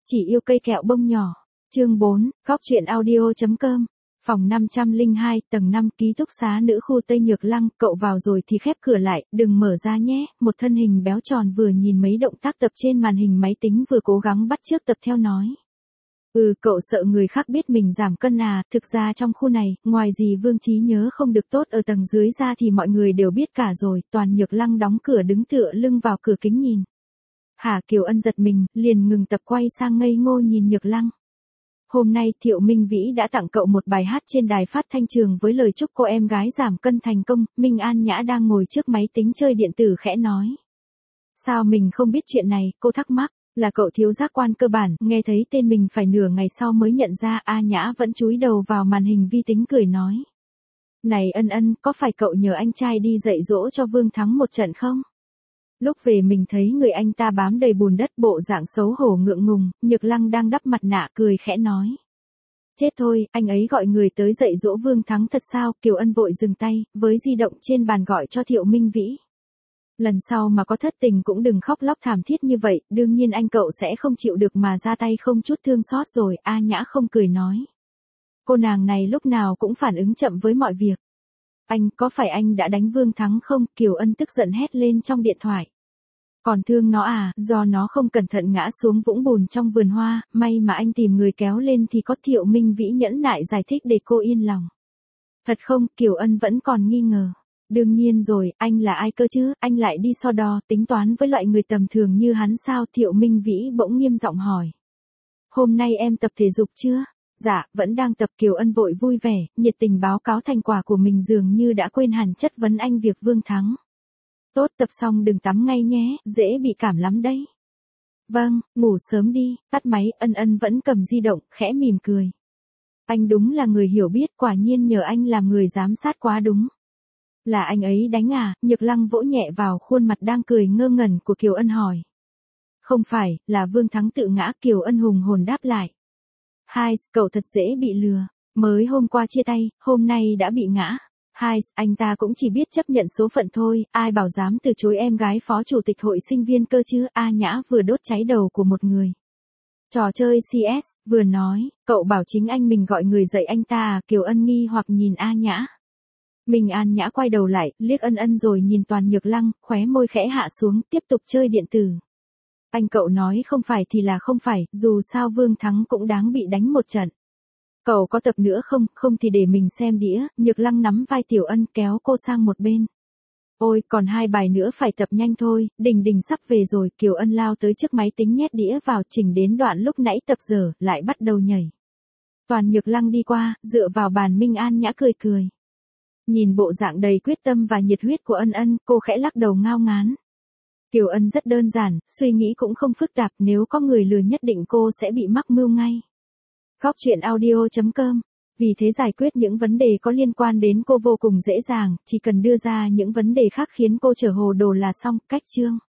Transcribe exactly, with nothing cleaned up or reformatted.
Chỉ yêu cây kẹo bông nhỏ. Chương bốn, Góc truyện audio.com. Phòng năm trăm lẻ hai, tầng năm, ký túc xá nữ khu Tây Nhược Lăng, cậu vào rồi thì khép cửa lại, đừng mở ra nhé. Một thân hình béo tròn vừa nhìn mấy động tác tập trên màn hình máy tính vừa cố gắng bắt chước tập theo nói. Ừ, cậu sợ người khác biết mình giảm cân à, thực ra trong khu này, ngoài gì Vương Trí nhớ không được tốt ở tầng dưới ra thì mọi người đều biết cả rồi. Toàn Nhược Lăng đóng cửa đứng tựa lưng vào cửa kính nhìn. Hả? Kiều Ân giật mình, liền ngừng tập quay sang ngây ngô nhìn Nhược Lăng. Hôm nay Thiệu Minh Vĩ đã tặng cậu một bài hát trên đài phát thanh trường với lời chúc cô em gái giảm cân thành công. Minh An Nhã đang ngồi trước máy tính chơi điện tử khẽ nói. Sao mình không biết chuyện này, cô thắc mắc. Là cậu thiếu giác quan cơ bản, nghe thấy tên mình phải nửa ngày sau mới nhận ra. A Nhã vẫn chúi đầu vào màn hình vi tính cười nói. Này Ân Ân, có phải cậu nhờ anh trai đi dạy dỗ cho Vương Thắng một trận không? Lúc về mình thấy người anh ta bám đầy bùn đất, bộ dạng xấu hổ ngượng ngùng. Nhược Lăng đang đắp mặt nạ cười khẽ nói. Chết thôi, anh ấy gọi người tới dạy dỗ Vương Thắng thật sao? Kiều Ân vội dừng tay, với di động trên bàn gọi cho Thiệu Minh Vĩ. Lần sau mà có thất tình cũng đừng khóc lóc thảm thiết như vậy, đương nhiên anh cậu sẽ không chịu được mà ra tay không chút thương xót rồi. A Nhã không cười nói. Cô nàng này lúc nào cũng phản ứng chậm với mọi việc. Anh, có phải anh đã đánh Vương Thắng không? Kiều Ân tức giận hét lên trong điện thoại. Còn thương nó à, do nó không cẩn thận ngã xuống vũng bùn trong vườn hoa, may mà anh tìm người kéo lên thì có. Thiệu Minh Vĩ nhẫn nại giải thích để cô yên lòng. Thật không? Kiều Ân vẫn còn nghi ngờ. Đương nhiên rồi, anh là ai cơ chứ, anh lại đi so đo, tính toán với loại người tầm thường như hắn sao? Thiệu Minh Vĩ bỗng nghiêm giọng hỏi. Hôm nay em tập thể dục chưa? Dạ, vẫn đang tập. Kiều Ân vội vui vẻ, nhiệt tình báo cáo thành quả của mình, dường như đã quên hẳn chất vấn anh việc Vương Thắng. Tốt, tập xong đừng tắm ngay nhé, dễ bị cảm lắm đấy. Vâng, ngủ sớm đi. Tắt máy. Ân Ân vẫn cầm di động, khẽ mỉm cười. Anh đúng là người hiểu biết, quả nhiên nhờ anh làm người giám sát quá đúng. Là anh ấy đánh à? Nhược Lăng vỗ nhẹ vào khuôn mặt đang cười ngơ ngẩn của Kiều Ân hỏi. Không phải, là Vương Thắng tự ngã. Kiều Ân hùng hồn đáp lại. Hai, cậu thật dễ bị lừa. Mới hôm qua chia tay, hôm nay đã bị ngã. Hai, anh ta cũng chỉ biết chấp nhận số phận thôi, ai bảo dám từ chối em gái phó chủ tịch hội sinh viên cơ chứ. A Nhã vừa đốt cháy đầu của một người. Trò chơi xê ét, vừa nói, cậu bảo chính anh mình gọi người dạy anh ta à? Kiều Ân nghi hoặc nhìn A Nhã. Minh An Nhã quay đầu lại, liếc Ân Ân rồi nhìn Toàn Nhược Lăng, khóe môi khẽ hạ xuống, tiếp tục chơi điện tử. Anh cậu nói không phải thì là không phải, dù sao Vương Thắng cũng đáng bị đánh một trận. Cậu có tập nữa không? Không thì để mình xem đĩa. Nhược Lăng nắm vai Tiểu Ân kéo cô sang một bên. Ôi, còn hai bài nữa phải tập nhanh thôi, Đình Đình sắp về rồi. Kiều Ân lao tới trước máy tính nhét đĩa vào, chỉnh đến đoạn lúc nãy tập dở, lại bắt đầu nhảy. Toàn Nhược Lăng đi qua, dựa vào bàn. Minh An Nhã cười cười. Nhìn bộ dạng đầy quyết tâm và nhiệt huyết của Ân Ân, cô khẽ lắc đầu ngao ngán. Kiều Ân rất đơn giản, suy nghĩ cũng không phức tạp, nếu có người lừa nhất định cô sẽ bị mắc mưu ngay. Góc truyện audio.com. Vì thế giải quyết những vấn đề có liên quan đến cô vô cùng dễ dàng, chỉ cần đưa ra những vấn đề khác khiến cô trở hồ đồ là xong. Cách chương.